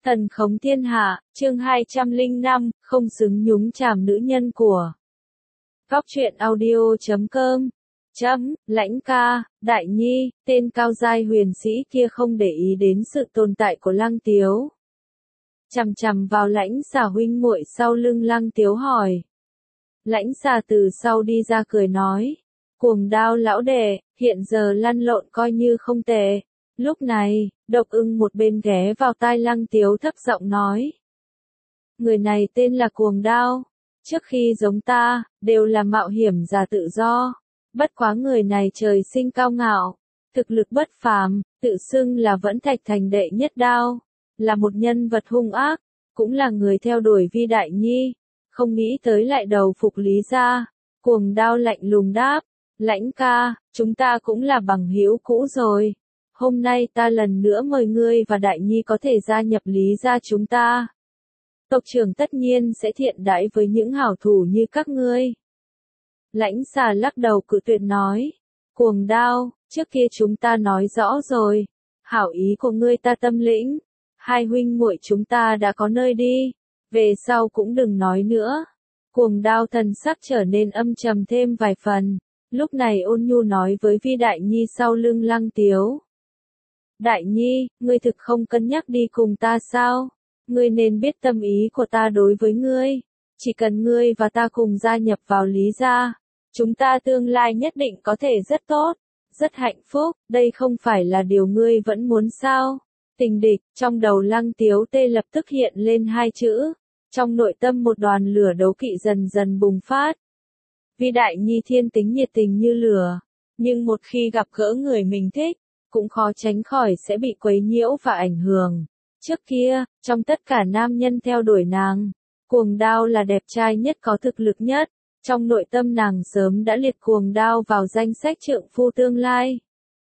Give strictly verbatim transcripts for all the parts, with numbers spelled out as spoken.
Thần khống thiên hạ, chương hai trăm lẻ năm, không xứng nhúng chàm nữ nhân của. Góc truyện audio chấm com. Chấm, Lãnh ca, Đại Nhi, tên cao giai huyền sĩ kia không để ý đến sự tồn tại của Lăng Tiếu. Chằm chằm vào Lãnh Xà huynh muội sau lưng Lăng Tiếu hỏi. Lãnh Xà từ sau đi ra cười nói. Cuồng Đao lão đệ, hiện giờ lăn lộn coi như không tệ. Lúc này, Độc Ưng một bên ghé vào tai Lăng Tiếu thấp giọng nói. Người này tên là Cuồng Đao. Trước khi giống ta, đều là mạo hiểm giả tự do. Bất quá người này trời sinh cao ngạo, thực lực bất phàm, tự xưng là Vẫn Thạch Thành đệ nhất đao. Là một nhân vật hung ác, cũng là người theo đuổi Vi Đại Nhi. Không nghĩ tới lại đầu phục Lý gia. Cuồng Đao lạnh lùng đáp. Lãnh ca, chúng ta cũng là bằng hữu cũ rồi. Hôm nay ta lần nữa mời ngươi và Đại Nhi có thể gia nhập Lý gia chúng ta. Tộc trưởng tất nhiên sẽ thiện đãi với những hảo thủ như các ngươi. Lãnh Xà lắc đầu cự tuyệt nói. Cuồng Đao, trước kia chúng ta nói rõ rồi. Hảo ý của ngươi ta tâm lĩnh. Hai huynh muội chúng ta đã có nơi đi. Về sau cũng đừng nói nữa. Cuồng Đao thần sắc trở nên âm trầm thêm vài phần. Lúc này ôn nhu nói với Vi Đại Nhi sau lưng Lăng Tiếu. Đại Nhi, ngươi thực không cân nhắc đi cùng ta sao? Ngươi nên biết tâm ý của ta đối với ngươi. Chỉ cần ngươi và ta cùng gia nhập vào Lý gia, chúng ta tương lai nhất định có thể rất tốt, rất hạnh phúc, đây không phải là điều ngươi vẫn muốn sao? Tình địch, trong đầu Lăng Tiếu tê lập tức hiện lên hai chữ. Trong nội tâm một đoàn lửa đấu kỵ dần dần bùng phát. Vi Đại Nhi thiên tính nhiệt tình như lửa, nhưng một khi gặp gỡ người mình thích, cũng khó tránh khỏi sẽ bị quấy nhiễu và ảnh hưởng. Trước kia, trong tất cả nam nhân theo đuổi nàng, Cuồng Đao là đẹp trai nhất có thực lực nhất. Trong nội tâm nàng sớm đã liệt Cuồng Đao vào danh sách trượng phu tương lai.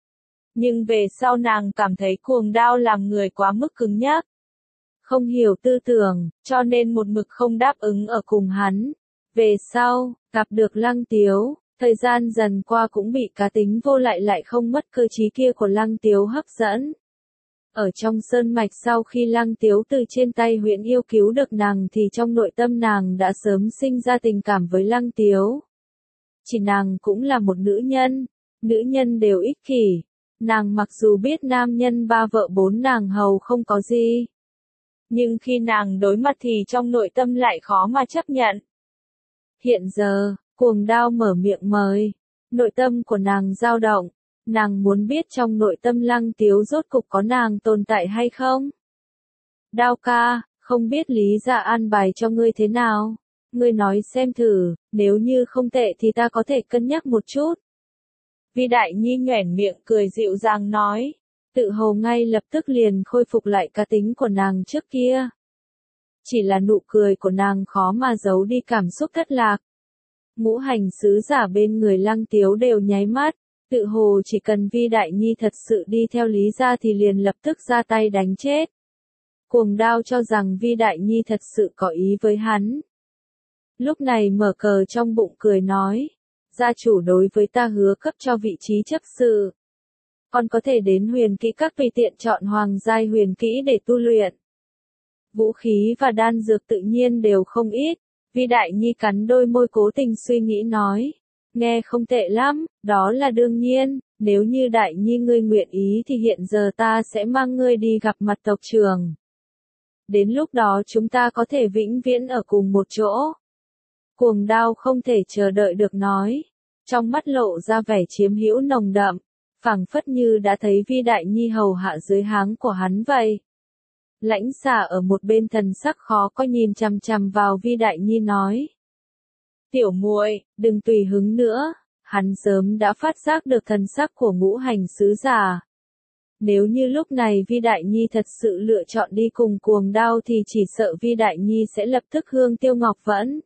Nhưng về sau nàng cảm thấy Cuồng Đao làm người quá mức cứng nhắc. Không hiểu tư tưởng, cho nên một mực không đáp ứng ở cùng hắn. Về sau, gặp được Lăng Tiếu, thời gian dần qua cũng bị cá tính vô lại lại không mất cơ trí kia của Lăng Tiếu hấp dẫn. Ở trong sơn mạch sau khi Lăng Tiếu từ trên tay Huyễn Yêu cứu được nàng thì trong nội tâm nàng đã sớm sinh ra tình cảm với Lăng Tiếu. Chỉ nàng cũng là một nữ nhân, nữ nhân đều ích kỷ. Nàng mặc dù biết nam nhân ba vợ bốn nàng hầu không có gì. Nhưng khi nàng đối mặt thì trong nội tâm lại khó mà chấp nhận. Hiện giờ, Cuồng Đao mở miệng mời. Nội tâm của nàng dao động. Nàng muốn biết trong nội tâm Lăng Tiếu rốt cục có nàng tồn tại hay không? Đao ca, không biết Lý gia an bài cho ngươi thế nào? Ngươi nói xem thử, nếu như không tệ thì ta có thể cân nhắc một chút. Vi Đại Nhi nhoẻn miệng cười dịu dàng nói. Tự hồ ngay lập tức liền khôi phục lại cá tính của nàng trước kia. Chỉ là nụ cười của nàng khó mà giấu đi cảm xúc thất lạc. Ngũ hành sứ giả bên người Lăng Tiếu đều nháy mắt. Tự hồ chỉ cần Vi Đại Nhi thật sự đi theo Lý gia thì liền lập tức ra tay đánh chết. Cuồng Đao cho rằng Vi Đại Nhi thật sự có ý với hắn. Lúc này mở cờ trong bụng cười nói. Gia chủ đối với ta hứa cấp cho vị trí chấp sự. Còn có thể đến huyền kỹ các tùy tiện chọn hoàng giai huyền kỹ để tu luyện. Vũ khí và đan dược tự nhiên đều không ít. Vi Đại Nhi cắn đôi môi cố tình suy nghĩ nói. Nghe không tệ lắm, đó là đương nhiên, nếu như Đại Nhi ngươi nguyện ý thì hiện giờ ta sẽ mang ngươi đi gặp mặt tộc trưởng. Đến lúc đó chúng ta có thể vĩnh viễn ở cùng một chỗ. Cuồng Đao không thể chờ đợi được nói. Trong mắt lộ ra vẻ chiếm hữu nồng đậm, phảng phất như đã thấy Vi Đại Nhi hầu hạ dưới háng của hắn vậy. Lãnh Xà ở một bên thần sắc khó coi nhìn chằm chằm vào Vi Đại Nhi nói. Tiểu muội, đừng tùy hứng nữa, hắn sớm đã phát giác được thần sắc của ngũ hành sứ giả. Nếu như lúc này Vi Đại Nhi thật sự lựa chọn đi cùng Cuồng Đao thì chỉ sợ Vi Đại Nhi sẽ lập tức hương tiêu ngọc vẫn.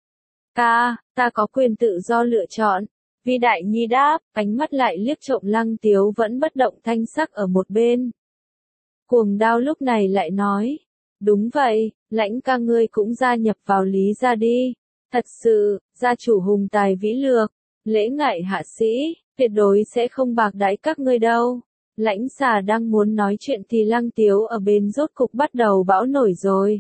Ca, ta có quyền tự do lựa chọn. Vi Đại Nhi đáp, ánh mắt lại liếc trộm Lăng Tiếu vẫn bất động thanh sắc ở một bên. Cuồng Đao lúc này lại nói. Đúng vậy, Lãnh ca ngươi cũng gia nhập vào Lý gia đi. Thật sự, gia chủ hùng tài vĩ lược, lễ ngại hạ sĩ, tuyệt đối sẽ không bạc đãi các ngươi đâu. Lãnh Xà đang muốn nói chuyện thì Lăng Tiếu ở bên rốt cục bắt đầu bão nổi rồi.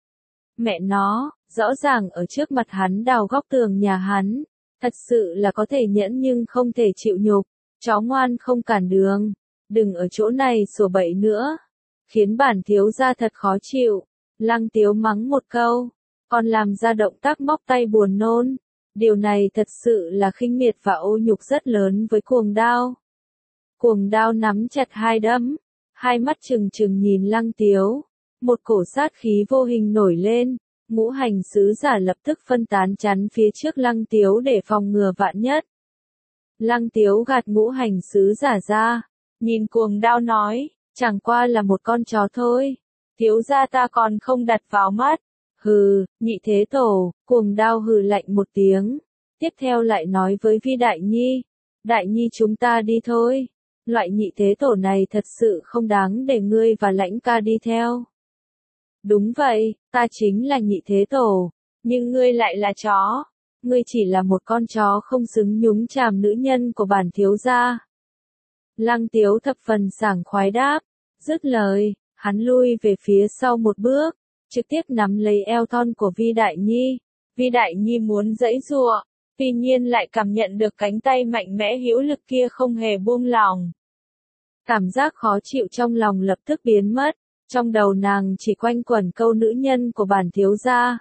Mẹ nó, rõ ràng ở trước mặt hắn đào góc tường nhà hắn, thật sự là có thể nhẫn nhưng không thể chịu nhục, chó ngoan không cản đường, đừng ở chỗ này sủa bậy nữa, khiến bản thiếu gia thật khó chịu. Lăng Tiếu mắng một câu, còn làm ra động tác móc tay buồn nôn, điều này thật sự là khinh miệt và ô nhục rất lớn với Cuồng Đao. Cuồng Đao nắm chặt hai đấm, hai mắt trừng trừng nhìn Lăng Tiếu, một cổ sát khí vô hình nổi lên, ngũ hành sứ giả lập tức phân tán chắn phía trước Lăng Tiếu để phòng ngừa vạn nhất. Lăng Tiếu gạt ngũ hành sứ giả ra, nhìn Cuồng Đao nói, chẳng qua là một con chó thôi, thiếu gia ta còn không đặt vào mắt. Hừ, Nhị Thế Tổ. Cuồng Đao hừ lạnh một tiếng, tiếp theo lại nói với Vi Đại Nhi, Đại Nhi chúng ta đi thôi, loại Nhị Thế Tổ này thật sự không đáng để ngươi và Lãnh ca đi theo. Đúng vậy, ta chính là Nhị Thế Tổ, nhưng ngươi lại là chó, ngươi chỉ là một con chó không xứng nhúng chàm nữ nhân của bản thiếu gia. Lăng Tiếu thập phần sảng khoái đáp, dứt lời, hắn lui về phía sau một bước, trực tiếp nắm lấy eo thon của Vi Đại Nhi. Vi Đại Nhi muốn giãy giụa, tuy nhiên lại cảm nhận được cánh tay mạnh mẽ hữu lực kia không hề buông lỏng. Cảm giác khó chịu trong lòng lập tức biến mất, trong đầu nàng chỉ quanh quẩn câu nữ nhân của bản thiếu gia.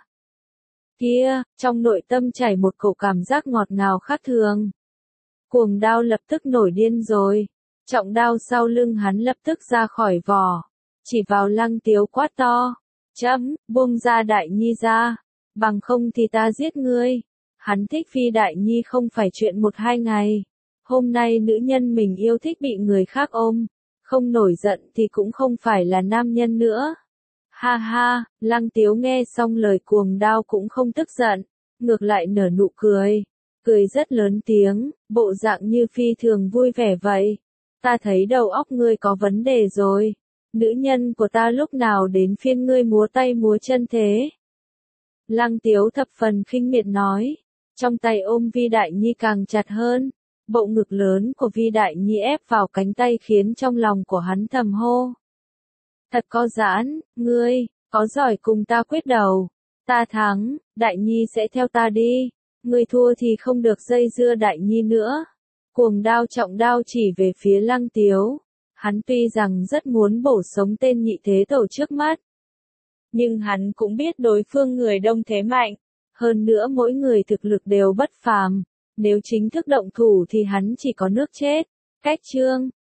Kia, trong nội tâm chảy một cổ cảm giác ngọt ngào khác thường. Cuồng Đao lập tức nổi điên rồi, trọng đao sau lưng hắn lập tức ra khỏi vỏ, chỉ vào Lăng Tiếu quát to, chấm, buông ra Đại Nhi ra, bằng không thì ta giết ngươi. Hắn thích Vi Đại Nhi không phải chuyện một hai ngày, hôm nay nữ nhân mình yêu thích bị người khác ôm, không nổi giận thì cũng không phải là nam nhân nữa. Ha ha, Lăng Tiếu nghe xong lời Cuồng Đao cũng không tức giận, ngược lại nở nụ cười, cười rất lớn tiếng, bộ dạng như phi thường vui vẻ vậy. Ta thấy đầu óc ngươi có vấn đề rồi, nữ nhân của ta lúc nào đến phiên ngươi múa tay múa chân thế? Lăng Tiếu thập phần khinh miệt nói, trong tay ôm Vi Đại Nhi càng chặt hơn, bộ ngực lớn của Vi Đại Nhi ép vào cánh tay khiến trong lòng của hắn thầm hô. Thật có giãn, ngươi, có giỏi cùng ta quyết đầu, ta thắng, Đại Nhi sẽ theo ta đi, ngươi thua thì không được dây dưa Đại Nhi nữa. Cuồng Đao trọng đao chỉ về phía Lăng Tiếu, hắn tuy rằng rất muốn bổ sống tên Nhị Thế Tổ trước mắt, nhưng hắn cũng biết đối phương người đông thế mạnh, hơn nữa mỗi người thực lực đều bất phàm, nếu chính thức động thủ thì hắn chỉ có nước chết. Cách chương